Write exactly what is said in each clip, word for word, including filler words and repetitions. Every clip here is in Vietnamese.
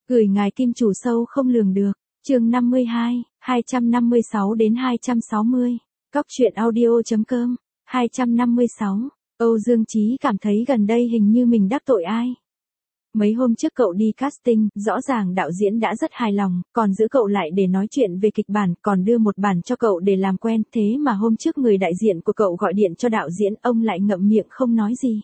Gửi ngài kim chủ sâu không lường được. Chương năm mươi hai, hai trăm năm mươi sáu đến hai trăm sáu mươi. Cóc truyện audio.com. hai trăm năm mươi sáu. Âu Dương Chí cảm thấy gần đây hình như mình đắc tội ai. Mấy hôm trước cậu đi casting, rõ ràng đạo diễn đã rất hài lòng, còn giữ cậu lại để nói chuyện về kịch bản, còn đưa một bản cho cậu để làm quen, thế mà hôm trước người đại diện của cậu gọi điện cho đạo diễn, ông lại ngậm miệng không nói gì.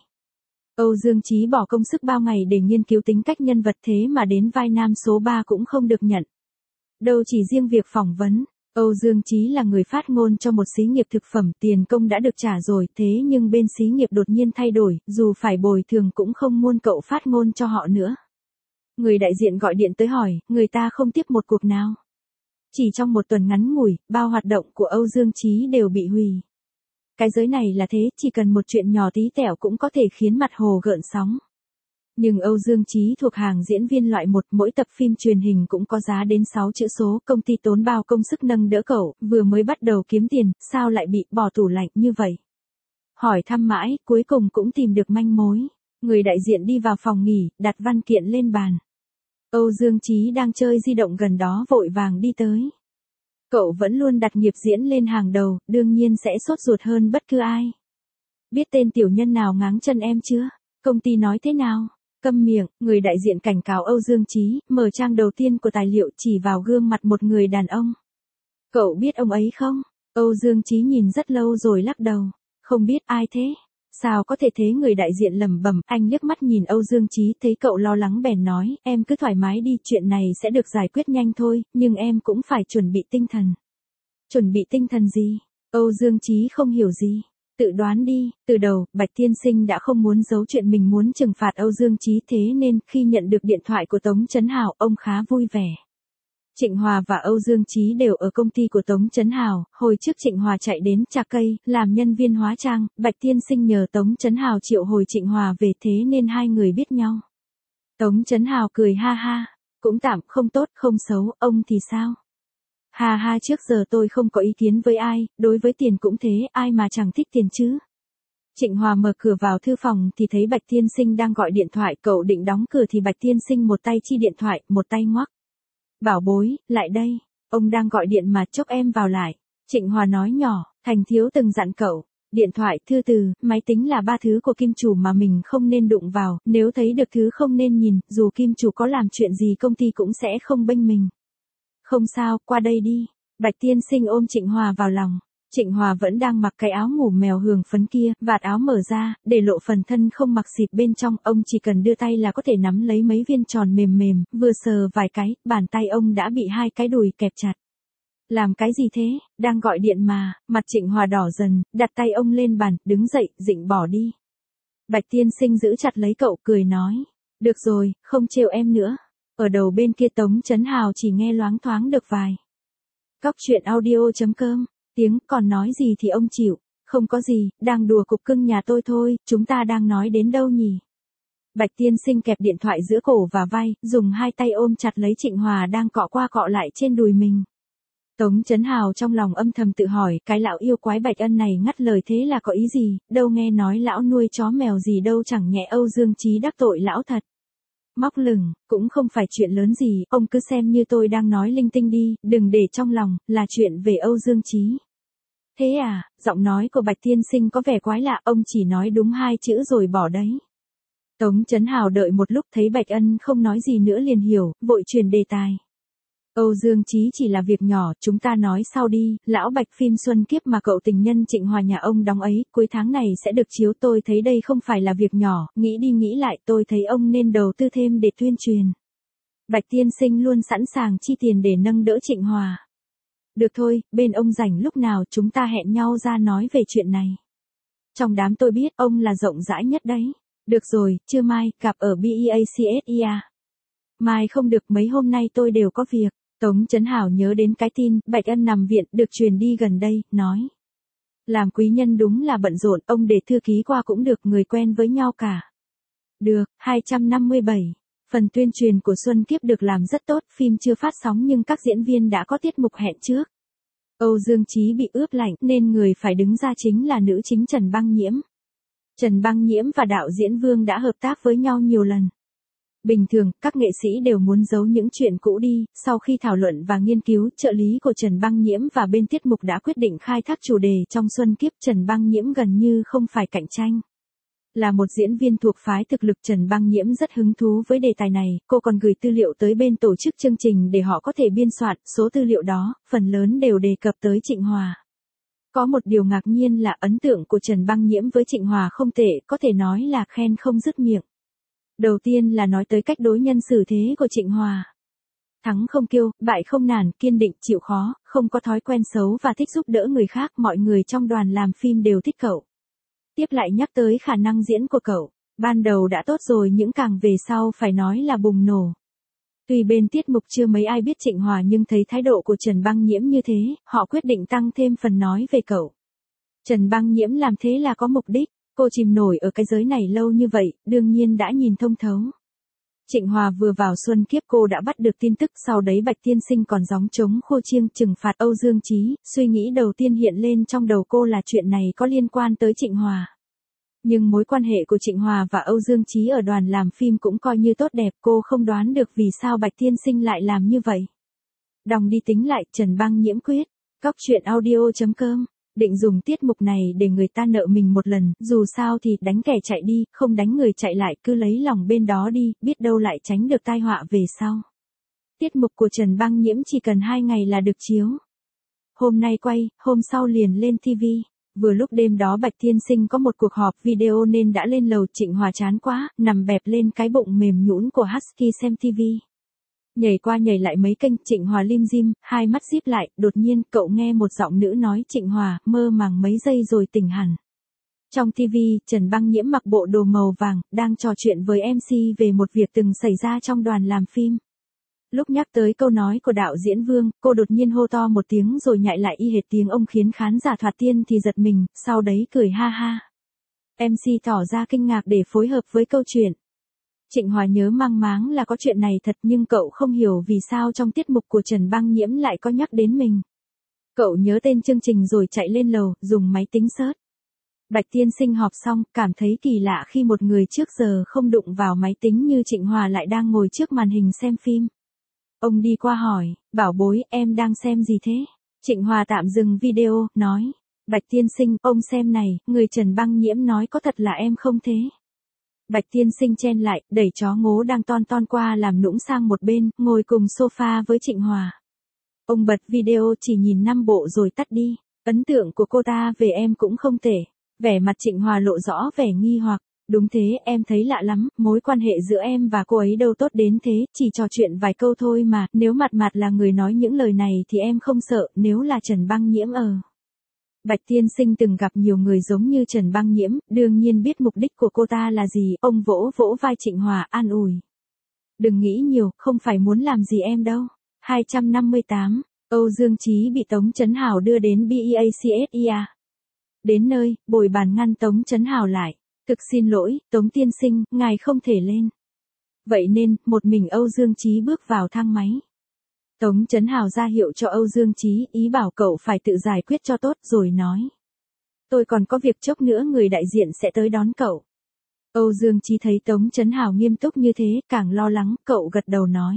Âu Dương Chí bỏ công sức bao ngày để nghiên cứu tính cách nhân vật, thế mà đến vai nam số ba cũng không được nhận. Đâu chỉ riêng việc phỏng vấn, Âu Dương Chí là người phát ngôn cho một xí nghiệp thực phẩm, tiền công đã được trả rồi, thế nhưng bên xí nghiệp đột nhiên thay đổi, dù phải bồi thường cũng không muốn cậu phát ngôn cho họ nữa. Người đại diện gọi điện tới hỏi, người ta không tiếp một cuộc nào. Chỉ trong một tuần ngắn ngủi, bao hoạt động của Âu Dương Chí đều bị hủy. Cái giới này là thế, chỉ cần một chuyện nhỏ tí tẹo cũng có thể khiến mặt hồ gợn sóng. Nhưng Âu Dương Chí thuộc hàng diễn viên loại một, mỗi tập phim truyền hình cũng có giá đến sáu chữ số, công ty tốn bao công sức nâng đỡ cậu, vừa mới bắt đầu kiếm tiền, sao lại bị bỏ tủ lạnh như vậy? Hỏi thăm mãi, cuối cùng cũng tìm được manh mối. Người đại diện đi vào phòng nghỉ, đặt văn kiện lên bàn. Âu Dương Chí đang chơi di động gần đó vội vàng đi tới. Cậu vẫn luôn đặt nghiệp diễn lên hàng đầu, đương nhiên sẽ sốt ruột hơn bất cứ ai. Biết tên tiểu nhân nào ngáng chân em chưa? Công ty nói thế nào? Câm miệng, người đại diện cảnh cáo Âu Dương Chí, mở trang đầu tiên của tài liệu chỉ vào gương mặt một người đàn ông. Cậu biết ông ấy không? Âu Dương Chí nhìn rất lâu rồi lắc đầu. Không biết ai thế? Sao có thể thế? Người đại diện lẩm bẩm. Anh liếc mắt nhìn Âu Dương Chí, thấy cậu lo lắng bèn nói, em cứ thoải mái đi, chuyện này sẽ được giải quyết nhanh thôi, nhưng em cũng phải chuẩn bị tinh thần. Chuẩn bị tinh thần gì? Âu Dương Chí không hiểu gì. Tự đoán đi, từ đầu, Bạch Tiên Sinh đã không muốn giấu chuyện mình muốn trừng phạt Âu Dương Chí, thế nên khi nhận được điện thoại của Tống Chấn Hào, ông khá vui vẻ. Trịnh Hòa và Âu Dương Chí đều ở công ty của Tống Chấn Hào, hồi trước Trịnh Hòa chạy đến Trà Cây, làm nhân viên hóa trang, Bạch Tiên Sinh nhờ Tống Chấn Hào triệu hồi Trịnh Hòa về, thế nên hai người biết nhau. Tống Chấn Hào cười ha ha, cũng tạm, không tốt, không xấu, ông thì sao? Hà ha, trước giờ tôi không có ý kiến với ai, đối với tiền cũng thế, ai mà chẳng thích tiền chứ. Trịnh Hòa mở cửa vào thư phòng thì thấy Bạch Tiên Sinh đang gọi điện thoại, cậu định đóng cửa thì Bạch Tiên Sinh một tay chi điện thoại, một tay ngoắc. Bảo bối, lại đây, ông đang gọi điện mà, chốc em vào lại. Trịnh Hòa nói nhỏ, Thành thiếu từng dặn cậu, điện thoại, thư từ, máy tính là ba thứ của kim chủ mà mình không nên đụng vào, nếu thấy được thứ không nên nhìn, dù kim chủ có làm chuyện gì công ty cũng sẽ không bênh mình. Không sao, qua đây đi. Bạch Tiên Sinh ôm Trịnh Hòa vào lòng. Trịnh Hòa vẫn đang mặc cái áo ngủ mèo hường phấn kia, vạt áo mở ra, để lộ phần thân không mặc xịp bên trong, ông chỉ cần đưa tay là có thể nắm lấy mấy viên tròn mềm mềm, vừa sờ vài cái, bàn tay ông đã bị hai cái đùi kẹp chặt. Làm cái gì thế, đang gọi điện mà, mặt Trịnh Hòa đỏ dần, đặt tay ông lên bàn, đứng dậy, dịnh bỏ đi. Bạch Tiên Sinh giữ chặt lấy cậu, cười nói, được rồi, không trêu em nữa. Ở đầu bên kia Tống Chấn Hào chỉ nghe loáng thoáng được vài. Cóc truyện audio.com. Tiếng còn nói gì thì ông chịu, không có gì, đang đùa cục cưng nhà tôi thôi, chúng ta đang nói đến đâu nhỉ? Bạch Tiên Sinh kẹp điện thoại giữa cổ và vai, dùng hai tay ôm chặt lấy Trịnh Hòa đang cọ qua cọ lại trên đùi mình. Tống Chấn Hào trong lòng âm thầm tự hỏi, cái lão yêu quái Bạch Ân này ngắt lời thế là có ý gì, đâu nghe nói lão nuôi chó mèo gì đâu, chẳng nhẹ Âu Dương Chí đắc tội lão thật. Móc lửng, cũng không phải chuyện lớn gì, ông cứ xem như tôi đang nói linh tinh đi, đừng để trong lòng, là chuyện về Âu Dương Chí. Thế à, giọng nói của Bạch Tiên Sinh có vẻ quái lạ, ông chỉ nói đúng hai chữ rồi bỏ đấy. Tống Chấn Hào đợi một lúc thấy Bạch Ân không nói gì nữa liền hiểu, vội truyền đề tài. Âu Dương Chí chỉ là việc nhỏ, chúng ta nói sau đi, lão Bạch phim Xuân Kiếp mà cậu tình nhân Trịnh Hòa nhà ông đóng ấy, cuối tháng này sẽ được chiếu, tôi thấy đây không phải là việc nhỏ, nghĩ đi nghĩ lại tôi thấy ông nên đầu tư thêm để tuyên truyền. Bạch Tiên Sinh luôn sẵn sàng chi tiền để nâng đỡ Trịnh Hòa. Được thôi, bên ông rảnh lúc nào chúng ta hẹn nhau ra nói về chuyện này. Trong đám tôi biết ông là rộng rãi nhất đấy. Được rồi, trưa mai, gặp ở bê e a xê ét i a. Mai không được, mấy hôm nay tôi đều có việc. Tống Chấn Hào nhớ đến cái tin, Bạch Ân nằm viện, được truyền đi gần đây, nói. Làm quý nhân đúng là bận rộn, ông để thư ký qua cũng được, người quen với nhau cả. Được, hai trăm năm mươi bảy. Phần tuyên truyền của Xuân Kiếp được làm rất tốt, phim chưa phát sóng nhưng các diễn viên đã có tiết mục hẹn trước. Âu Dương Chí bị ướp lạnh nên người phải đứng ra chính là nữ chính Trần Băng Nhiễm. Trần Băng Nhiễm và đạo diễn Vương đã hợp tác với nhau nhiều lần. Bình thường, các nghệ sĩ đều muốn giấu những chuyện cũ đi, sau khi thảo luận và nghiên cứu, trợ lý của Trần Băng Nhiễm và bên tiết mục đã quyết định khai thác chủ đề trong Xuân Kiếp. Trần Băng Nhiễm gần như không phải cạnh tranh. Là một diễn viên thuộc phái thực lực, Trần Băng Nhiễm rất hứng thú với đề tài này, cô còn gửi tư liệu tới bên tổ chức chương trình để họ có thể biên soạn, số tư liệu đó, phần lớn đều đề cập tới Trịnh Hòa. Có một điều ngạc nhiên là ấn tượng của Trần Băng Nhiễm với Trịnh Hòa không tệ, có thể nói là khen không dứt miệng. Đầu tiên là nói tới cách đối nhân xử thế của Trịnh Hòa. Thắng không kiêu, bại không nản, kiên định, chịu khó, không có thói quen xấu và thích giúp đỡ người khác, mọi người trong đoàn làm phim đều thích cậu. Tiếp lại nhắc tới khả năng diễn của cậu, ban đầu đã tốt rồi những càng về sau phải nói là bùng nổ. Tuy bên tiết mục chưa mấy ai biết Trịnh Hòa nhưng thấy thái độ của Trần Băng Nhiễm như thế, họ quyết định tăng thêm phần nói về cậu. Trần Băng Nhiễm làm thế là có mục đích, cô chìm nổi ở cái giới này lâu như vậy, đương nhiên đã nhìn thông thấu. Trịnh Hòa vừa vào Xuân Kiếp cô đã bắt được tin tức, sau đấy Bạch Tiên Sinh còn gióng trống khô chiêng trừng phạt Âu Dương Chí, suy nghĩ đầu tiên hiện lên trong đầu cô là chuyện này có liên quan tới Trịnh Hòa. Nhưng mối quan hệ của Trịnh Hòa và Âu Dương Chí ở đoàn làm phim cũng coi như tốt đẹp, cô không đoán được vì sao Bạch Tiên Sinh lại làm như vậy. Đong đi tính lại, Trần Băng Nhiễm quyết, cóc truyện audio chấm com, định dùng tiết mục này để người ta nợ mình một lần, dù sao thì đánh kẻ chạy đi, không đánh người chạy lại, cứ lấy lòng bên đó đi, biết đâu lại tránh được tai họa về sau. Tiết mục của Trần Băng Nhiễm chỉ cần hai ngày là được chiếu. Hôm nay quay, hôm sau liền lên ti vi. Vừa lúc đêm đó Bạch Tiên Sinh có một cuộc họp video nên đã lên lầu. Trịnh Hòa chán quá, nằm bẹp lên cái bụng mềm nhũn của Husky xem ti vi. Nhảy qua nhảy lại mấy kênh, Trịnh Hòa lim dim, hai mắt díp lại, đột nhiên cậu nghe một giọng nữ nói Trịnh Hòa, mơ màng mấy giây rồi tỉnh hẳn. Trong ti vi, Trần Băng Nhiễm mặc bộ đồ màu vàng, đang trò chuyện với em xê về một việc từng xảy ra trong đoàn làm phim. Lúc nhắc tới câu nói của đạo diễn Vương, cô đột nhiên hô to một tiếng rồi nhại lại y hệt tiếng ông khiến khán giả thoạt tiên thì giật mình, sau đấy cười ha ha. em xê tỏ ra kinh ngạc để phối hợp với câu chuyện. Trịnh Hòa nhớ mang máng là có chuyện này thật nhưng cậu không hiểu vì sao trong tiết mục của Trần Băng Nhiễm lại có nhắc đến mình. Cậu nhớ tên chương trình rồi chạy lên lầu, dùng máy tính search. Bạch Tiên Sinh họp xong, cảm thấy kỳ lạ khi một người trước giờ không đụng vào máy tính như Trịnh Hòa lại đang ngồi trước màn hình xem phim. Ông đi qua hỏi, bảo bối, em đang xem gì thế? Trịnh Hòa tạm dừng video, nói, Bạch Tiên Sinh, ông xem này, người Trần Băng Nhiễm nói có thật là em không thế? Bạch Tiên Sinh chen lại, đẩy chó ngố đang ton ton qua làm nũng sang một bên, ngồi cùng sofa với Trịnh Hòa. Ông bật video chỉ nhìn năm bộ rồi tắt đi, ấn tượng của cô ta về em cũng không tệ. Vẻ mặt Trịnh Hòa lộ rõ vẻ nghi hoặc, đúng thế, em thấy lạ lắm, mối quan hệ giữa em và cô ấy đâu tốt đến thế, chỉ trò chuyện vài câu thôi mà, nếu mặt mặt là người nói những lời này thì em không sợ, nếu là Trần Băng Nhiễm ờ. Bạch Tiên Sinh từng gặp nhiều người giống như Trần Băng Nhiễm, đương nhiên biết mục đích của cô ta là gì, ông vỗ vỗ vai Trịnh Hòa an ủi. Đừng nghĩ nhiều, không phải muốn làm gì em đâu. hai trăm năm mươi tám, Âu Dương Chí bị Tống Chấn Hào đưa đến BEACSIA. Đến nơi, bồi bàn ngăn Tống Chấn Hào lại. Thực xin lỗi, Tống Tiên Sinh, ngài không thể lên. Vậy nên, một mình Âu Dương Chí bước vào thang máy. Tống Chấn Hào ra hiệu cho Âu Dương Chí, ý bảo cậu phải tự giải quyết cho tốt rồi nói. Tôi còn có việc chốc nữa người đại diện sẽ tới đón cậu. Âu Dương Chí thấy Tống Chấn Hào nghiêm túc như thế, càng lo lắng, cậu gật đầu nói.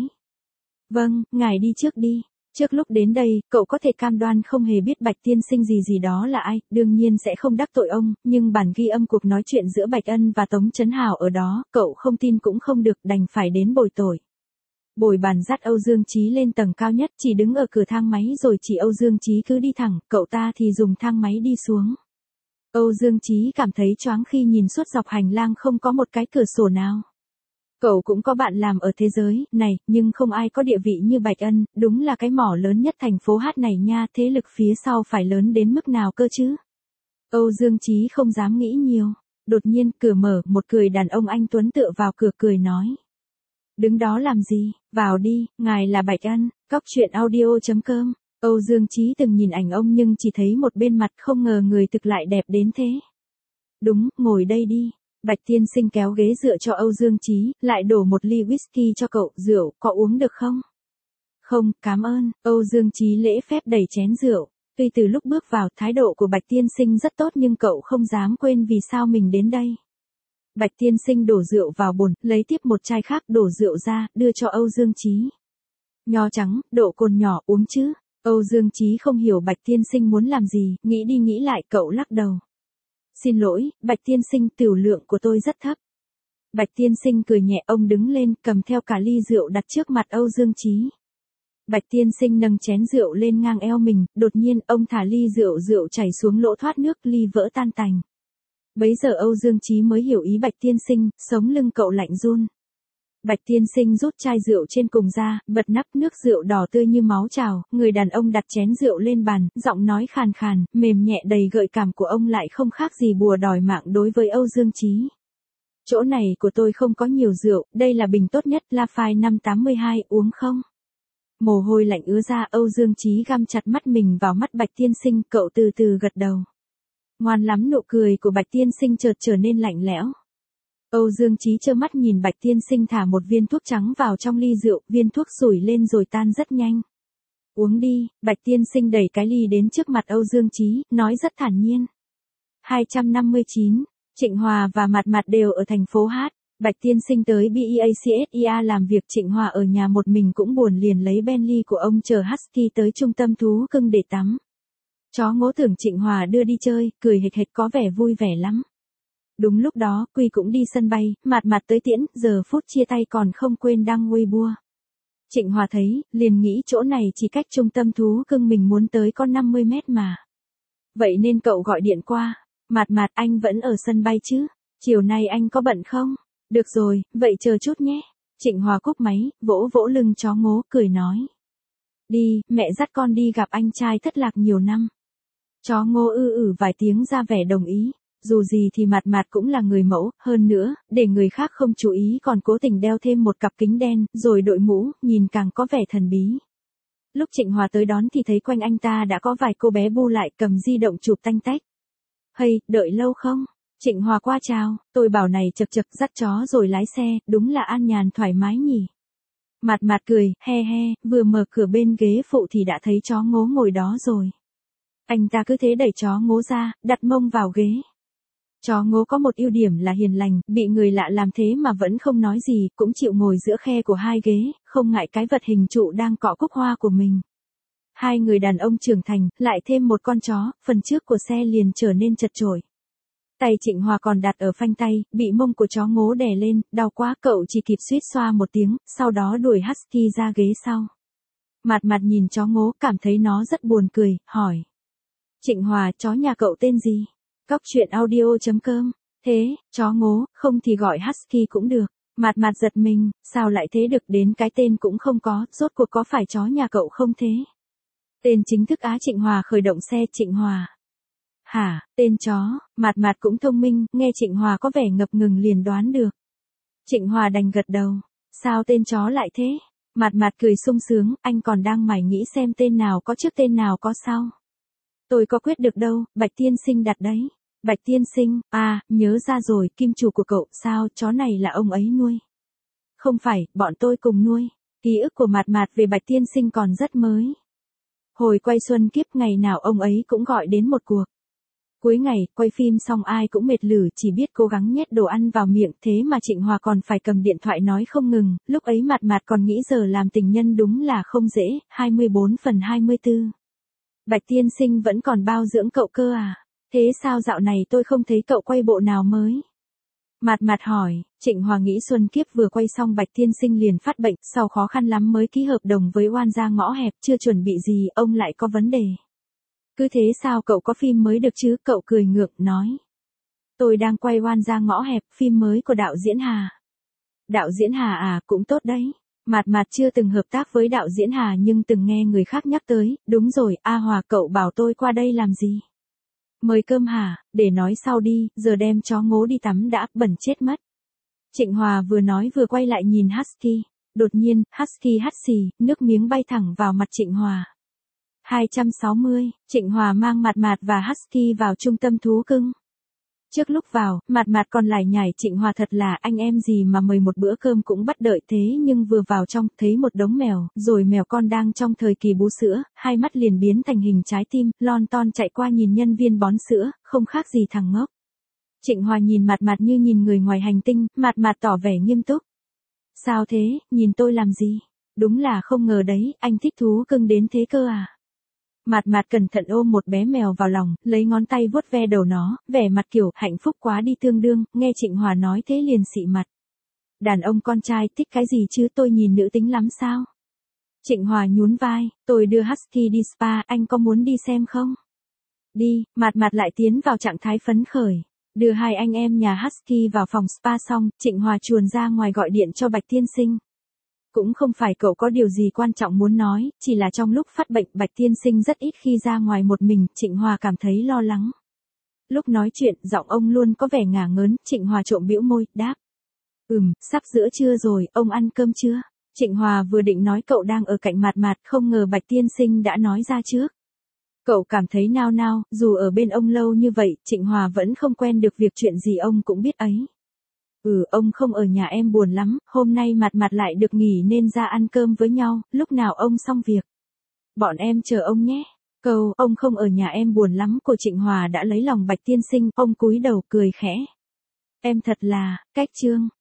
Vâng, ngài đi trước đi. Trước lúc đến đây, cậu có thể cam đoan không hề biết Bạch Tiên Sinh gì gì đó là ai, đương nhiên sẽ không đắc tội ông, nhưng bản ghi âm cuộc nói chuyện giữa Bạch Ân và Tống Chấn Hào ở đó, cậu không tin cũng không được, đành phải đến bồi tội. Bồi bàn dắt Âu Dương Chí lên tầng cao nhất, chỉ đứng ở cửa thang máy rồi chỉ Âu Dương Chí cứ đi thẳng, cậu ta thì dùng thang máy đi xuống. Âu Dương Chí cảm thấy choáng khi nhìn suốt dọc hành lang không có một cái cửa sổ nào. Cậu cũng có bạn làm ở thế giới này, nhưng không ai có địa vị như Bạch Ân, đúng là cái mỏ lớn nhất thành phố Hát này nha, thế lực phía sau phải lớn đến mức nào cơ chứ? Âu Dương Chí không dám nghĩ nhiều. Đột nhiên cửa mở, một người đàn ông anh tuấn tựa vào cửa cười nói. Đứng đó làm gì, vào đi, ngài là Bạch Ân, cóc truyện audio chấm com. Âu Dương Chí từng nhìn ảnh ông nhưng chỉ thấy một bên mặt, không ngờ người thực lại đẹp đến thế. Đúng, ngồi đây đi. Bạch Tiên Sinh kéo ghế dựa cho Âu Dương Chí, lại đổ một ly whisky cho cậu, rượu, có uống được không? Không, cảm ơn, Âu Dương Chí lễ phép đẩy chén rượu. Tuy từ lúc bước vào, thái độ của Bạch Tiên Sinh rất tốt nhưng cậu không dám quên vì sao mình đến đây. Bạch tiên sinh đổ rượu vào bồn, lấy tiếp một chai khác đổ rượu ra, đưa cho Âu Dương Chí. Nho trắng, độ cồn nhỏ, uống chứ. Âu Dương Chí không hiểu Bạch tiên sinh muốn làm gì, nghĩ đi nghĩ lại cậu lắc đầu. Xin lỗi, Bạch tiên sinh, tiểu lượng của tôi rất thấp. Bạch tiên sinh cười nhẹ, ông đứng lên, cầm theo cả ly rượu đặt trước mặt Âu Dương Chí. Bạch tiên sinh nâng chén rượu lên ngang eo mình, đột nhiên ông thả ly rượu rượu chảy xuống lỗ thoát nước, ly vỡ tan tành. Bấy giờ Âu Dương Chí mới hiểu ý Bạch tiên sinh, sống lưng cậu lạnh run. Bạch tiên sinh rút chai rượu trên cùng ra, bật nắp, nước rượu đỏ tươi như máu trào, người đàn ông đặt chén rượu lên bàn, giọng nói khàn khàn, mềm nhẹ đầy gợi cảm của ông lại không khác gì bùa đòi mạng đối với Âu Dương Chí. Chỗ này của tôi không có nhiều rượu, đây là bình tốt nhất, Lafite năm tám hai, uống không? Mồ hôi lạnh ứa ra, Âu Dương Chí găm chặt mắt mình vào mắt Bạch tiên sinh, cậu từ từ gật đầu. Ngoan lắm, nụ cười của Bạch tiên sinh chợt trở nên lạnh lẽo. Âu Dương Chí trơ mắt nhìn Bạch tiên sinh thả một viên thuốc trắng vào trong ly rượu, viên thuốc sủi lên rồi tan rất nhanh. Uống đi, Bạch tiên sinh đẩy cái ly đến trước mặt Âu Dương Chí, nói rất thản nhiên. hai trăm năm mươi chín, Trịnh Hòa và Mạt Mạt đều ở thành phố Hát. Bạch tiên sinh tới BEACSIA làm việc, Trịnh Hòa ở nhà một mình cũng buồn, liền lấy Bentley của ông chở Husky tới trung tâm thú cưng để tắm. Chó Ngố tưởng Trịnh Hòa đưa đi chơi, cười hệt hệt có vẻ vui vẻ lắm. Đúng lúc đó, Quy cũng đi sân bay, Mạt Mạt tới tiễn, giờ phút chia tay còn không quên đăng Weibo. Trịnh Hòa thấy, liền nghĩ chỗ này chỉ cách trung tâm thú cưng mình muốn tới có năm mươi mét mà. Vậy nên cậu gọi điện qua, Mạt Mạt, anh vẫn ở sân bay chứ? Chiều nay anh có bận không? Được rồi, vậy chờ chút nhé. Trịnh Hòa cúp máy, vỗ vỗ lưng chó Ngố, cười nói. Đi, mẹ dắt con đi gặp anh trai thất lạc nhiều năm. Chó Ngố ư ử vài tiếng ra vẻ đồng ý. Dù gì thì Mạt Mạt cũng là người mẫu, hơn nữa, để người khác không chú ý còn cố tình đeo thêm một cặp kính đen, rồi đội mũ, nhìn càng có vẻ thần bí. Lúc Trịnh Hòa tới đón thì thấy quanh anh ta đã có vài cô bé bu lại cầm di động chụp tanh tách. Hay, đợi lâu không? Trịnh Hòa qua chào, tôi bảo này chật chật dắt chó rồi lái xe, đúng là an nhàn thoải mái nhỉ. Mạt Mạt cười, he he, vừa mở cửa bên ghế phụ thì đã thấy chó Ngố ngồi đó rồi. Anh ta cứ thế đẩy chó Ngố ra, đặt mông vào ghế. Chó Ngố có một ưu điểm là hiền lành, bị người lạ làm thế mà vẫn không nói gì, cũng chịu ngồi giữa khe của hai ghế, không ngại cái vật hình trụ đang cọ cúc hoa của mình. Hai người đàn ông trưởng thành, lại thêm một con chó, phần trước của xe liền trở nên chật chội. Tay Trịnh Hòa còn đặt ở phanh tay, bị mông của chó Ngố đè lên, đau quá, cậu chỉ kịp suýt xoa một tiếng, sau đó đuổi Husky ra ghế sau. Mạt Mạt nhìn chó Ngố, cảm thấy nó rất buồn cười, hỏi. Trịnh Hòa, chó nhà cậu tên gì? Cóc truyện audio chấm com. Thế, chó Ngố, không thì gọi Husky cũng được. Mạt Mạt giật mình, sao lại thế được, đến cái tên cũng không có, rốt cuộc có phải chó nhà cậu không thế? Tên chính thức á? Trịnh Hòa khởi động xe. Trịnh Hòa. Hả, tên chó? Mạt Mạt cũng thông minh, nghe Trịnh Hòa có vẻ ngập ngừng liền đoán được. Trịnh Hòa đành gật đầu. Sao tên chó lại thế? Mạt Mạt cười sung sướng, anh còn đang mải nghĩ xem tên nào có trước tên nào có sau. Tôi có quyết được đâu, Bạch tiên sinh đặt đấy. Bạch tiên sinh, à, nhớ ra rồi, kim chủ của cậu, sao, chó này là ông ấy nuôi? Không phải, bọn tôi cùng nuôi. Ký ức của Mạt Mạt về Bạch tiên sinh còn rất mới. Hồi quay xuân kiếp ngày nào ông ấy cũng gọi đến một cuộc. Cuối ngày, quay phim xong ai cũng mệt lử, chỉ biết cố gắng nhét đồ ăn vào miệng, thế mà Trịnh Hòa còn phải cầm điện thoại nói không ngừng, lúc ấy Mạt Mạt còn nghĩ giờ làm tình nhân đúng là không dễ. hai mươi bốn phần hai mươi tư. Bạch tiên sinh vẫn còn bao dưỡng cậu cơ à? Thế sao dạo này tôi không thấy cậu quay bộ nào mới? Mạt Mạt hỏi. Trịnh Hòa nghĩ xuân kiếp vừa quay xong Bạch tiên sinh liền phát bệnh, sau khó khăn lắm mới ký hợp đồng với oan gia ngõ hẹp, chưa chuẩn bị gì, ông lại có vấn đề. Cứ thế sao cậu có phim mới được chứ? Cậu cười ngượng, nói. Tôi đang quay oan gia ngõ hẹp, phim mới của đạo diễn Hà. Đạo diễn Hà à, cũng tốt đấy. Mạt Mạt chưa từng hợp tác với đạo diễn Hà nhưng từng nghe người khác nhắc tới. Đúng rồi, A Hòa, cậu bảo tôi qua đây làm gì? Mời cơm hả? Để nói sau đi, giờ đem chó Ngố đi tắm đã, bẩn chết mất. Trịnh Hòa vừa nói vừa quay lại nhìn Husky. Đột nhiên, Husky hắt xì, nước miếng bay thẳng vào mặt Trịnh Hòa. hai trăm sáu mươi, Trịnh Hòa mang Mạt Mạt và Husky vào trung tâm thú cưng. Trước lúc vào, Mạt Mạt còn lải nhải, Trịnh Hòa thật là anh em gì mà mời một bữa cơm cũng bắt đợi thế, nhưng vừa vào trong, thấy một đống mèo, rồi mèo con đang trong thời kỳ bú sữa, hai mắt liền biến thành hình trái tim, lon ton chạy qua nhìn nhân viên bón sữa, không khác gì thằng ngốc. Trịnh Hòa nhìn Mạt Mạt như nhìn người ngoài hành tinh, Mạt Mạt tỏ vẻ nghiêm túc. Sao thế, nhìn tôi làm gì? Đúng là không ngờ đấy, anh thích thú cưng đến thế cơ à? Mạt Mạt cẩn thận ôm một bé mèo vào lòng, lấy ngón tay vuốt ve đầu nó, vẻ mặt kiểu hạnh phúc quá đi tương đương, nghe Trịnh Hòa nói thế liền xị mặt. Đàn ông con trai thích cái gì chứ, tôi nhìn nữ tính lắm sao? Trịnh Hòa nhún vai, tôi đưa Husky đi spa, anh có muốn đi xem không? Đi, Mạt Mạt lại tiến vào trạng thái phấn khởi. Đưa hai anh em nhà Husky vào phòng spa xong, Trịnh Hòa chuồn ra ngoài gọi điện cho Bạch Tiên Sinh. Cũng không phải cậu có điều gì quan trọng muốn nói, chỉ là trong lúc phát bệnh Bạch Tiên Sinh rất ít khi ra ngoài một mình, Trịnh Hòa cảm thấy lo lắng. Lúc nói chuyện, giọng ông luôn có vẻ ngả ngớn, Trịnh Hòa trộm bĩu môi, đáp. Ừm, sắp giữa trưa rồi, ông ăn cơm chưa? Trịnh Hòa vừa định nói cậu đang ở cạnh Mạt Mạt, không ngờ Bạch Tiên Sinh đã nói ra trước. Cậu cảm thấy nao nao, dù ở bên ông lâu như vậy, Trịnh Hòa vẫn không quen được việc chuyện gì ông cũng biết ấy. Ừ, ông không ở nhà em buồn lắm, hôm nay Mạt Mạt lại được nghỉ nên ra ăn cơm với nhau, lúc nào ông xong việc. Bọn em chờ ông nhé. Câu, ông không ở nhà em buồn lắm của Trịnh Hòa đã lấy lòng Bạch Tiên Sinh, ông cúi đầu cười khẽ. Em thật là, cách chương.